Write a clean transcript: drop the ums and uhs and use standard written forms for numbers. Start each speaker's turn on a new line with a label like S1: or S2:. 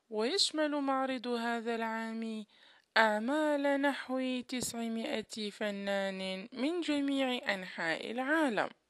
S1: ويشمل معرض هذا العام أعمال نحو 900 فنان من جميع أنحاء العالم.